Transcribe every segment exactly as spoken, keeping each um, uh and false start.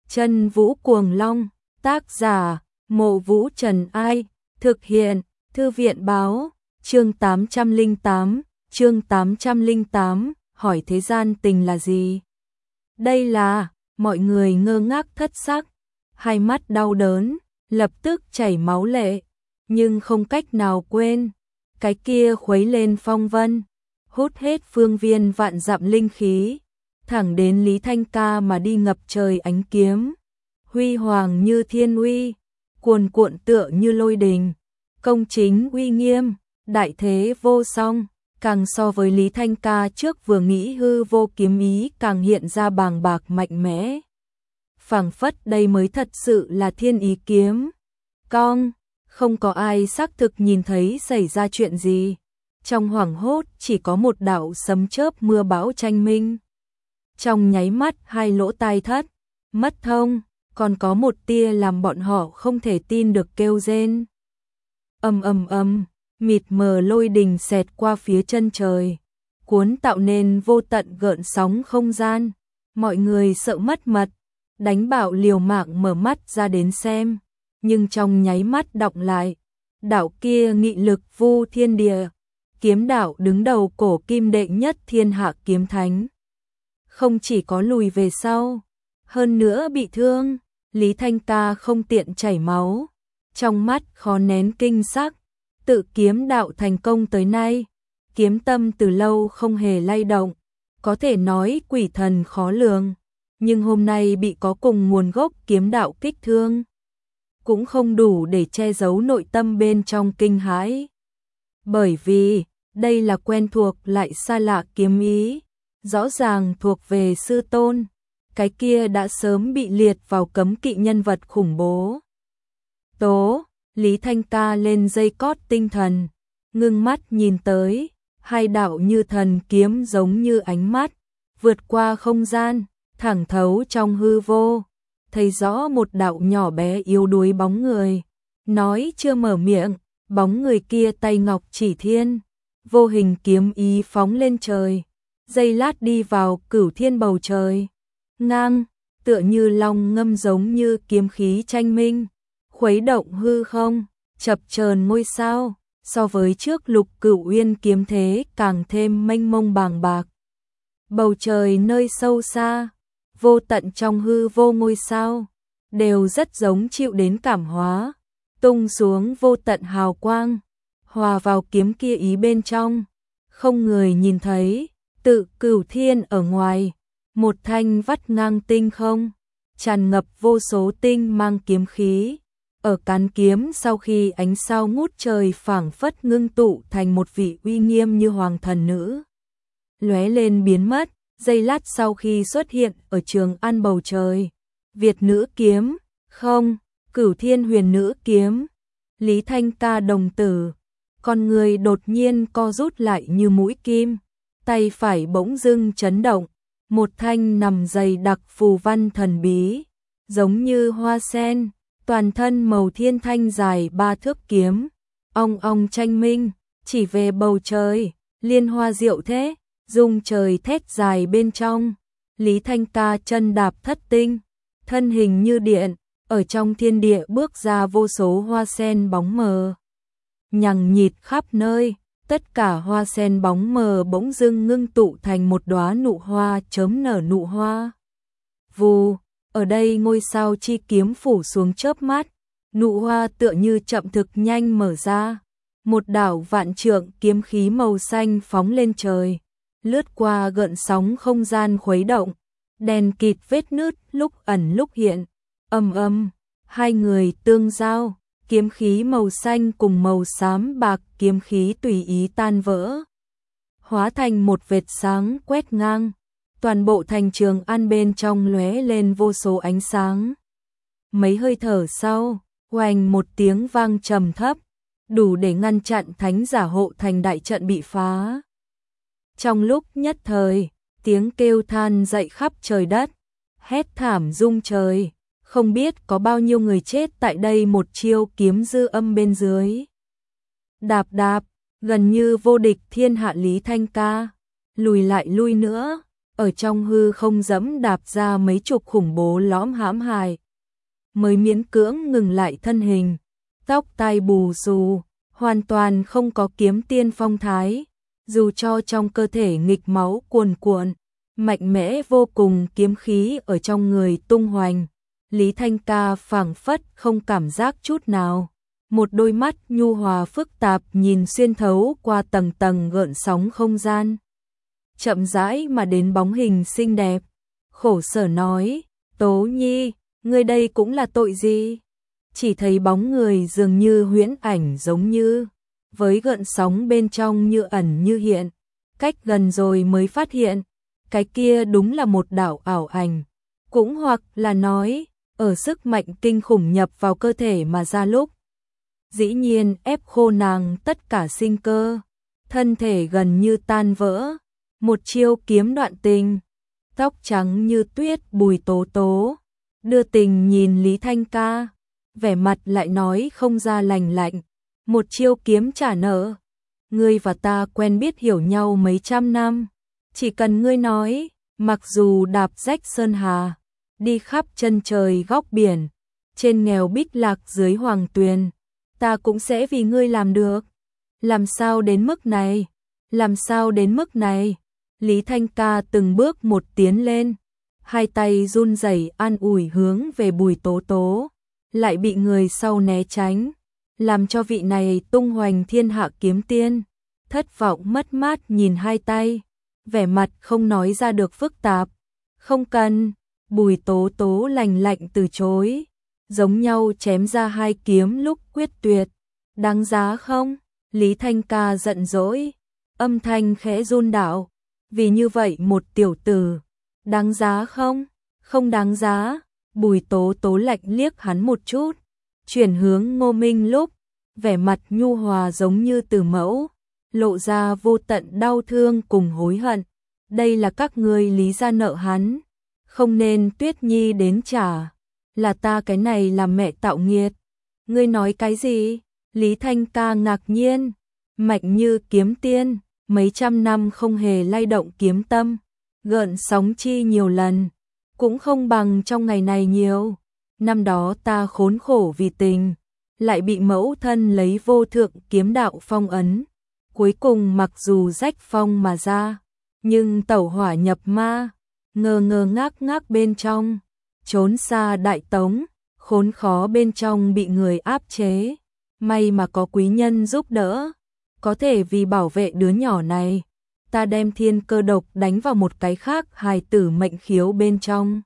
Chân Vũ Cuồng Long, tác giả, Mộ Vũ Trần Ai, thực hiện, Thư viện báo, chương tám trăm lẻ tám, chương tám trăm lẻ tám, hỏi thế gian tình là gì? Đây là, mọi người ngơ ngác thất sắc, hai mắt đau đớn, lập tức chảy máu lệ, nhưng không cách nào quên, cái kia khuấy lên phong vân, hút hết phương viên vạn dặm linh khí, thẳng đến Lý Thanh Ca mà đi ngập trời ánh kiếm, huy hoàng như thiên uy, cuồn cuộn tựa như lôi đình, công chính uy nghiêm, đại thế vô song, càng so với Lý Thanh Ca trước vừa nghĩ hư vô kiếm ý càng hiện ra bàng bạc mạnh mẽ. Phảng phất đây mới thật sự là thiên ý kiếm. Cong, không có ai xác thực nhìn thấy xảy ra chuyện gì. Trong hoảng hốt chỉ có một đạo sấm chớp mưa bão tranh minh. Trong nháy mắt hai lỗ tai thất, mất thông, còn có một tia làm bọn họ không thể tin được kêu rên. Ầm ầm ầm, mịt mờ lôi đình xẹt qua phía chân trời, cuốn tạo nên vô tận gợn sóng không gian. Mọi người sợ mất mật, đánh bạo liều mạng mở mắt ra đến xem, nhưng trong nháy mắt đọng lại, đạo kia nghị lực vu thiên địa, kiếm đạo đứng đầu cổ kim đệ nhất thiên hạ kiếm thánh. Không chỉ có lùi về sau, hơn nữa bị thương, Lý Thanh Ca không tiện chảy máu, trong mắt khó nén kinh sắc, tự kiếm đạo thành công tới nay, kiếm tâm từ lâu không hề lay động, có thể nói quỷ thần khó lường, nhưng hôm nay bị có cùng nguồn gốc kiếm đạo kích thương, cũng không đủ để che giấu nội tâm bên trong kinh hãi. Bởi vì, đây là quen thuộc lại xa lạ kiếm ý, rõ ràng thuộc về sư tôn, cái kia đã sớm bị liệt vào cấm kỵ nhân vật khủng bố. Tố, Lý Thanh Ca lên dây cót tinh thần, ngưng mắt nhìn tới, hai đạo như thần kiếm giống như ánh mắt, vượt qua không gian, thẳng thấu trong hư vô, thấy rõ một đạo nhỏ bé yếu đuối bóng người, nói chưa mở miệng, bóng người kia tay ngọc chỉ thiên, vô hình kiếm ý phóng lên trời, giây lát đi vào cửu thiên bầu trời, ngang, tựa như long ngâm giống như kiếm khí tranh minh, khuấy động hư không, chập chờn ngôi sao, so với trước Lục Cửu Uyên kiếm thế càng thêm mênh mông bàng bạc. Bầu trời nơi sâu xa, vô tận trong hư vô ngôi sao, đều rất giống chịu đến cảm hóa, tung xuống vô tận hào quang, hòa vào kiếm kia ý bên trong, không người nhìn thấy, tự cửu thiên ở ngoài, một thanh vắt ngang tinh không, tràn ngập vô số tinh mang kiếm khí, ở cán kiếm sau khi ánh sao ngút trời phảng phất ngưng tụ thành một vị uy nghiêm như hoàng thần nữ, lóe lên biến mất. Giây lát sau khi xuất hiện ở Trường An bầu trời, Việt nữ kiếm, không, Cửu Thiên huyền nữ kiếm, Lý Thanh Ca đồng tử, con người đột nhiên co rút lại như mũi kim, tay phải bỗng dưng chấn động, một thanh nằm dày đặc phù văn thần bí, giống như hoa sen, toàn thân màu thiên thanh dài ba thước kiếm, ong ong tranh minh, chỉ về bầu trời, liên hoa diệu thế. Dung trời thét dài bên trong, Lý Thanh Ca chân đạp thất tinh, thân hình như điện, ở trong thiên địa bước ra vô số hoa sen bóng mờ. Nhằng nhịt khắp nơi, tất cả hoa sen bóng mờ bỗng dưng ngưng tụ thành một đóa nụ hoa chớm nở nụ hoa. Vù, ở đây ngôi sao chi kiếm phủ xuống chớp mắt, nụ hoa tựa như chậm thực nhanh mở ra, một đảo vạn trượng kiếm khí màu xanh phóng lên trời. Lướt qua gợn sóng không gian khuấy động, đèn kịt vết nứt lúc ẩn lúc hiện, ầm ầm, hai người tương giao, kiếm khí màu xanh cùng màu xám bạc kiếm khí tùy ý tan vỡ, hóa thành một vệt sáng quét ngang, toàn bộ thành Trường An bên trong lóe lên vô số ánh sáng. Mấy hơi thở sau, oanh một tiếng vang trầm thấp, đủ để ngăn chặn thánh giả hộ thành đại trận bị phá. Trong lúc nhất thời, tiếng kêu than dậy khắp trời đất, hét thảm rung trời, không biết có bao nhiêu người chết tại đây một chiêu kiếm dư âm bên dưới. Đạp đạp, gần như vô địch thiên hạ Lý Thanh Ca, lùi lại lui nữa, ở trong hư không dẫm đạp ra mấy chục khủng bố lõm hãm hại, mới miễn cưỡng ngừng lại thân hình, tóc tai bù xù, hoàn toàn không có kiếm tiên phong thái, dù cho trong cơ thể nghịch máu cuồn cuộn, mạnh mẽ vô cùng, kiếm khí ở trong người tung hoành, Lý Thanh Ca phảng phất không cảm giác chút nào. Một đôi mắt nhu hòa phức tạp nhìn xuyên thấu qua tầng tầng gợn sóng không gian, chậm rãi mà đến bóng hình xinh đẹp, khổ sở nói, Tố Nhi, ngươi đây cũng là tội gì? Chỉ thấy bóng người dường như huyễn ảnh giống như, với gợn sóng bên trong như ẩn như hiện, cách gần rồi mới phát hiện, cái kia đúng là một đạo ảo ảnh, cũng hoặc là nói, ở sức mạnh kinh khủng nhập vào cơ thể mà ra lúc, dĩ nhiên ép khô nàng tất cả sinh cơ, thân thể gần như tan vỡ, một chiêu kiếm đoạn tình, tóc trắng như tuyết Bùi Tố Tố, đưa tình nhìn Lý Thanh Ca, vẻ mặt lại nói không ra lành lạnh, một chiêu kiếm trả nợ, ngươi và ta quen biết hiểu nhau mấy trăm năm, chỉ cần ngươi nói, mặc dù đạp rách sơn hà, đi khắp chân trời góc biển, trên nghèo bích lạc dưới hoàng tuyền, ta cũng sẽ vì ngươi làm được. Làm sao đến mức này? Làm sao đến mức này? Lý Thanh Ca từng bước một tiến lên, hai tay run rẩy an ủi hướng về Bùi Tố Tố, lại bị người sau né tránh, làm cho vị này tung hoành thiên hạ kiếm tiên, thất vọng mất mát nhìn hai tay, vẻ mặt không nói ra được phức tạp. Không cần, Bùi Tố Tố lành lạnh từ chối, giống nhau chém ra hai kiếm lúc quyết tuyệt, đáng giá không? Lý Thanh Ca giận dỗi, âm thanh khẽ run đạo, vì như vậy một tiểu tử, đáng giá không? Không đáng giá. Bùi Tố Tố lạnh liếc hắn một chút, chuyển hướng Ngô Minh lúc, vẻ mặt nhu hòa giống như từ mẫu, lộ ra vô tận đau thương cùng hối hận. Đây là các ngươi Lý gia nợ hắn, không nên Tuyết Nhi đến trả, là ta cái này làm mẹ tạo nghiệt. Ngươi nói cái gì? Lý Thanh Ca ngạc nhiên, mạnh như kiếm tiên, mấy trăm năm không hề lay động kiếm tâm, gợn sóng chi nhiều lần, cũng không bằng trong ngày này nhiều. Năm đó ta khốn khổ vì tình, lại bị mẫu thân lấy vô thượng kiếm đạo phong ấn, cuối cùng mặc dù rách phong mà ra, nhưng tẩu hỏa nhập ma, ngơ ngơ ngác ngác bên trong, trốn xa Đại Tống, khốn khó bên trong bị người áp chế, may mà có quý nhân giúp đỡ, có thể vì bảo vệ đứa nhỏ này, ta đem thiên cơ độc đánh vào một cái khác hài tử mệnh khiếu bên trong.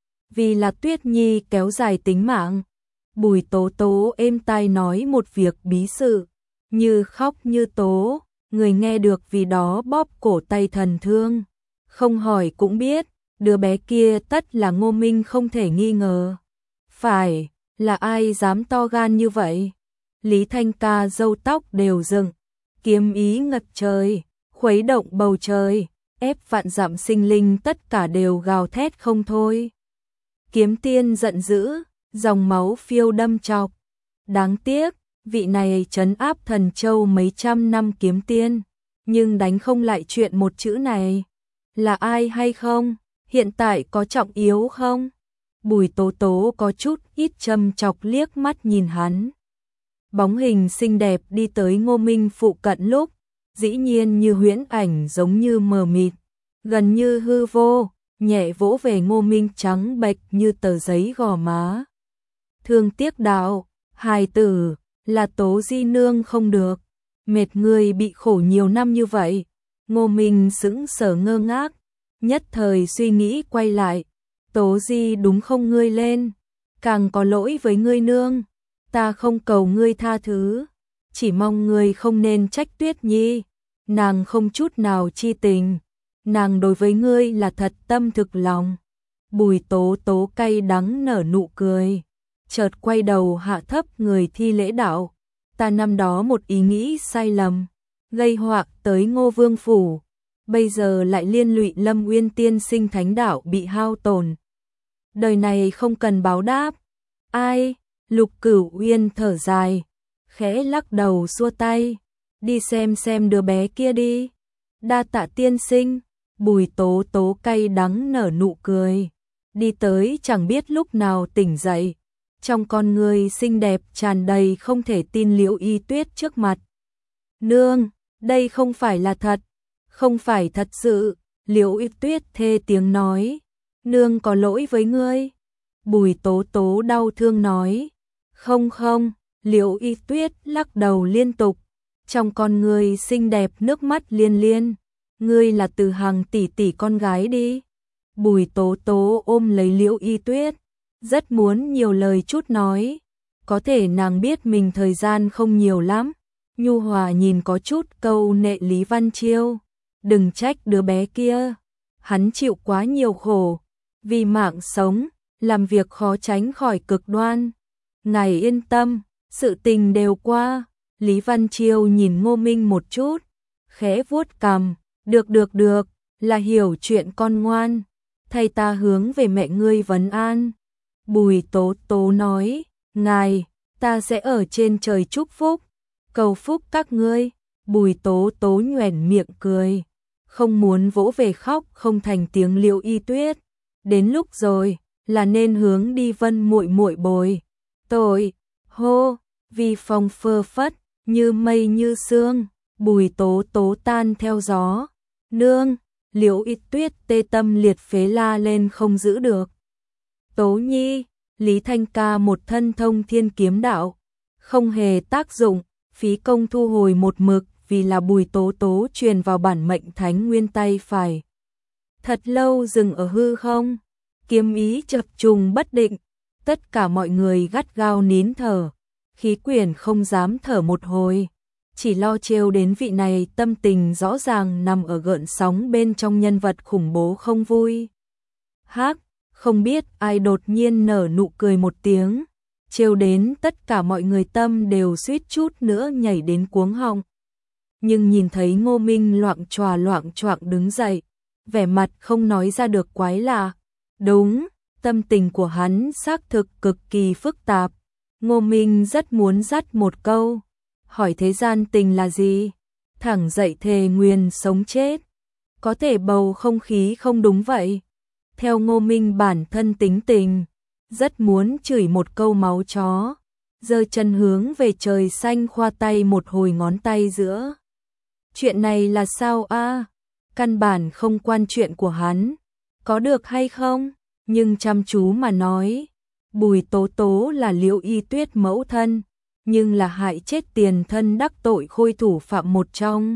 Vì là Tuyết Nhi kéo dài tính mạng, Bùi Tố Tố êm tai nói một việc bí sự, như khóc như tố, người nghe được vì đó bóp cổ tay thần thương, không hỏi cũng biết, đứa bé kia tất là Ngô Minh không thể nghi ngờ. Phải, là ai dám to gan như vậy? Lý Thanh Ca râu tóc đều dựng, kiếm ý ngập trời, khuấy động bầu trời, ép vạn dặm sinh linh tất cả đều gào thét không thôi. Kiếm tiên giận dữ, dòng máu phiêu đâm chọc. Đáng tiếc, vị này trấn áp Thần Châu mấy trăm năm kiếm tiên, nhưng đánh không lại chuyện một chữ này. Là ai hay không? Hiện tại có trọng yếu không? Bùi Tố Tố có chút ít châm chọc liếc mắt nhìn hắn. Bóng hình xinh đẹp đi tới Ngô Minh phụ cận lúc, dĩ nhiên như huyễn ảnh giống như mờ mịt, gần như hư vô, nhẹ vỗ về Ngô Minh trắng bệch như tờ giấy gò má. Thương tiếc đạo, hài tử, là Tố Di nương không được, mệt người bị khổ nhiều năm như vậy. Ngô Minh sững sờ ngơ ngác, nhất thời suy nghĩ quay lại, Tố Di đúng không ngươi lên, càng có lỗi với ngươi nương, ta không cầu ngươi tha thứ, chỉ mong ngươi không nên trách Tuyết Nhi, nàng không chút nào chi tình, nàng đối với ngươi là thật tâm thực lòng. Bùi Tố Tố cay đắng nở nụ cười, chợt quay đầu hạ thấp người thi lễ đạo, ta năm đó một ý nghĩ sai lầm, gây họa tới Ngô Vương phủ, bây giờ lại liên lụy Lâm Uyên tiên sinh thánh đạo bị hao tổn. Đời này không cần báo đáp. Ai? Lục Cửu Uyên thở dài, khẽ lắc đầu xua tay, đi xem xem đứa bé kia đi. Đa tạ tiên sinh. Bùi Tố Tố cay đắng nở nụ cười, đi tới chẳng biết lúc nào tỉnh dậy, trong con người xinh đẹp tràn đầy không thể tin Liễu Y Tuyết trước mặt. Nương, đây không phải là thật, không phải thật sự, Liễu Y Tuyết thê tiếng nói, nương có lỗi với ngươi. Bùi Tố Tố đau thương nói, không không, Liễu Y Tuyết lắc đầu liên tục, trong con người xinh đẹp nước mắt liên liên, ngươi là Từ Hằng tỷ tỷ con gái đi. Bùi Tố Tố ôm lấy Liễu Y Tuyết, rất muốn nhiều lời chút nói, có thể nàng biết mình thời gian không nhiều lắm. Nhu hòa nhìn có chút câu nệ Lý Văn Chiêu, đừng trách đứa bé kia, hắn chịu quá nhiều khổ, vì mạng sống, làm việc khó tránh khỏi cực đoan. Ngài yên tâm, sự tình đều qua. Lý Văn Chiêu nhìn Ngô Minh một chút, khẽ vuốt cằm, được được được, là hiểu chuyện con ngoan, thay ta hướng về mẹ ngươi vấn an. Bùi Tố Tố nói, ngài, ta sẽ ở trên trời chúc phúc, cầu phúc các ngươi. Bùi Tố Tố nhoẻn miệng cười, không muốn vỗ về khóc không thành tiếng Liễu Y Tuyết, đến lúc rồi, là nên hướng đi Vân muội muội bồi tội. Hô, vi phong phơ phất, như mây như sương, Bùi Tố Tố tan theo gió. Nương, Liễu Y Tuyết tê tâm liệt phế la lên không giữ được. Tố Nhi, Lý Thanh Ca một thân thông thiên kiếm đạo, không hề tác dụng, phí công thu hồi một mực vì là Bùi Tố Tố truyền vào bản mệnh thánh nguyên tay phải. Thật lâu dừng ở hư không, kiếm ý chập trùng bất định, tất cả mọi người gắt gao nín thở, khí quyển không dám thở một hồi, chỉ lo trêu đến vị này tâm tình rõ ràng nằm ở gợn sóng bên trong nhân vật khủng bố không vui. Hắc, không biết ai đột nhiên nở nụ cười một tiếng, trêu đến tất cả mọi người tâm đều suýt chút nữa nhảy đến cuống họng. Nhưng nhìn thấy Ngô Minh loạng choạng loạng choạng đứng dậy, vẻ mặt không nói ra được quái lạ. Đúng, tâm tình của hắn xác thực cực kỳ phức tạp. Ngô Minh rất muốn dắt một câu, hỏi thế gian tình là gì? Thẳng dậy thề nguyền sống chết. Có thể bầu không khí không đúng vậy. Theo Ngô Minh bản thân tính tình, rất muốn chửi một câu máu chó, giơ chân hướng về trời xanh khoa tay một hồi ngón tay giữa. Chuyện này là sao a? À? Căn bản không quan chuyện của hắn, có được hay không? Nhưng chăm chú mà nói, Bùi Tố Tố là Liễu Y Tuyết mẫu thân, nhưng là hại chết tiền thân đắc tội khôi thủ phạm một trong.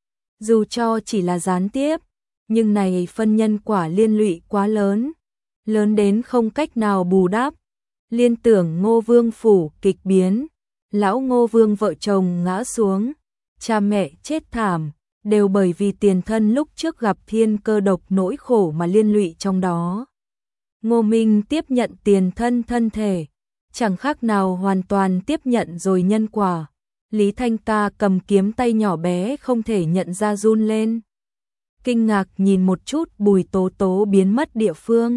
Dù cho chỉ là gián tiếp, nhưng này phân nhân quả liên lụy quá lớn, lớn đến không cách nào bù đắp. Liên tưởng Ngô Vương phủ kịch biến, lão Ngô Vương vợ chồng ngã xuống, cha mẹ chết thảm, đều bởi vì tiền thân lúc trước gặp thiên cơ độc nỗi khổ mà liên lụy trong đó. Ngô Minh tiếp nhận tiền thân thân thể, chẳng khác nào hoàn toàn tiếp nhận rồi nhân quả. Lý Thanh Ca cầm kiếm tay nhỏ bé không thể nhận ra run lên. Kinh ngạc nhìn một chút Bùi Tố Tố biến mất địa phương.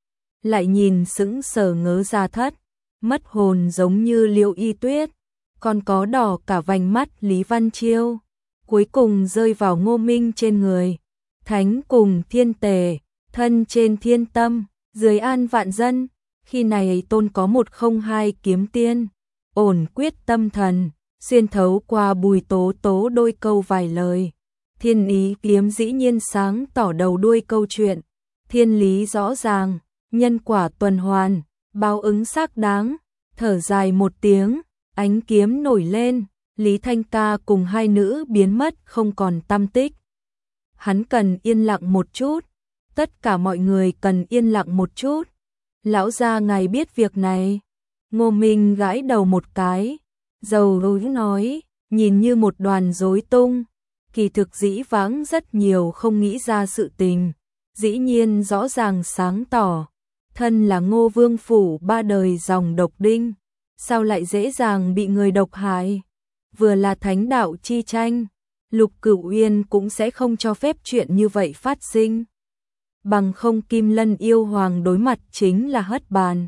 Lại nhìn sững sờ ngớ ra thất, mất hồn giống như Liễu Y Tuyết, còn có đỏ cả vành mắt Lý Văn Chiêu. Cuối cùng rơi vào Ngô Minh trên người. Thánh cùng thiên tề, thân trên thiên tâm, dưới an vạn dân. Khi này tôn có một không hai kiếm tiên, ổn quyết tâm thần, xuyên thấu qua Bùi Tố Tố đôi câu vài lời. Thiên ý kiếm dĩ nhiên sáng tỏ đầu đuôi câu chuyện. Thiên lý rõ ràng, nhân quả tuần hoàn, báo ứng xác đáng. Thở dài một tiếng, ánh kiếm nổi lên, Lý Thanh Ca cùng hai nữ biến mất không còn tăm tích. Hắn cần yên lặng một chút, tất cả mọi người cần yên lặng một chút. Lão gia ngài biết việc này. Ngô Minh gãi đầu một cái, dầu hối nói, nhìn như một đoàn rối tung, kỳ thực dĩ vãng rất nhiều không nghĩ ra sự tình, dĩ nhiên rõ ràng sáng tỏ. Thân là Ngô Vương phủ ba đời dòng độc đinh, sao lại dễ dàng bị người độc hại? Vừa là thánh đạo chi tranh, Lục Cửu Uyên cũng sẽ không cho phép chuyện như vậy phát sinh. Bằng không Kim Lân yêu hoàng đối mặt chính là hất bàn.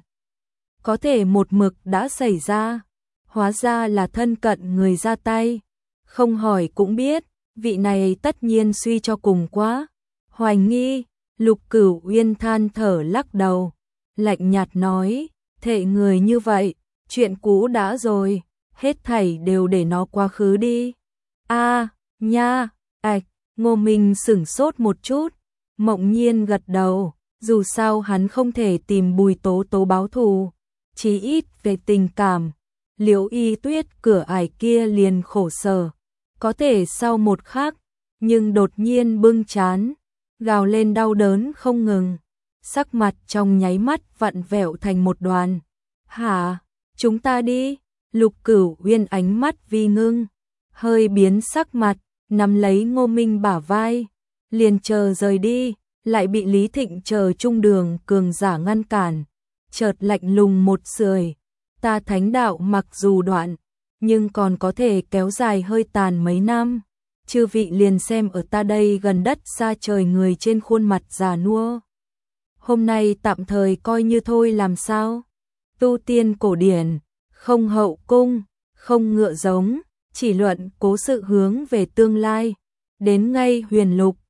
Có thể một mực đã xảy ra, hóa ra là thân cận người ra tay. Không hỏi cũng biết, vị này tất nhiên suy cho cùng quá. Hoài nghi, Lục Cửu Uyên than thở lắc đầu, lạnh nhạt nói, thệ người như vậy, chuyện cũ đã rồi, hết thảy đều để nó quá khứ đi. A, nha, ạch, Ngô Minh sửng sốt một chút, Mộng Nhiên gật đầu, dù sao hắn không thể tìm Bùi Tố Tố báo thù, chí ít về tình cảm. Liễu Y Tuyết cửa ải kia liền khổ sở, có thể sau một khắc, nhưng đột nhiên bưng chán, gào lên đau đớn không ngừng, sắc mặt trong nháy mắt vặn vẹo thành một đoàn. Hả, chúng ta đi, Lục Cửu Uyên ánh mắt vi ngưng, hơi biến sắc mặt, nắm lấy Ngô Minh bả vai, liền chờ rời đi, lại bị Lý Thịnh chờ trung đường cường giả ngăn cản, chợt lạnh lùng một sưởi, ta thánh đạo mặc dù đoạn, nhưng còn có thể kéo dài hơi tàn mấy năm, chư vị liền xem ở ta đây gần đất xa trời người trên khuôn mặt già nua. Hôm nay tạm thời coi như thôi làm sao? Tu tiên cổ điển, không hậu cung, không ngựa giống, chỉ luận cố sự hướng về tương lai, đến ngay huyền lục,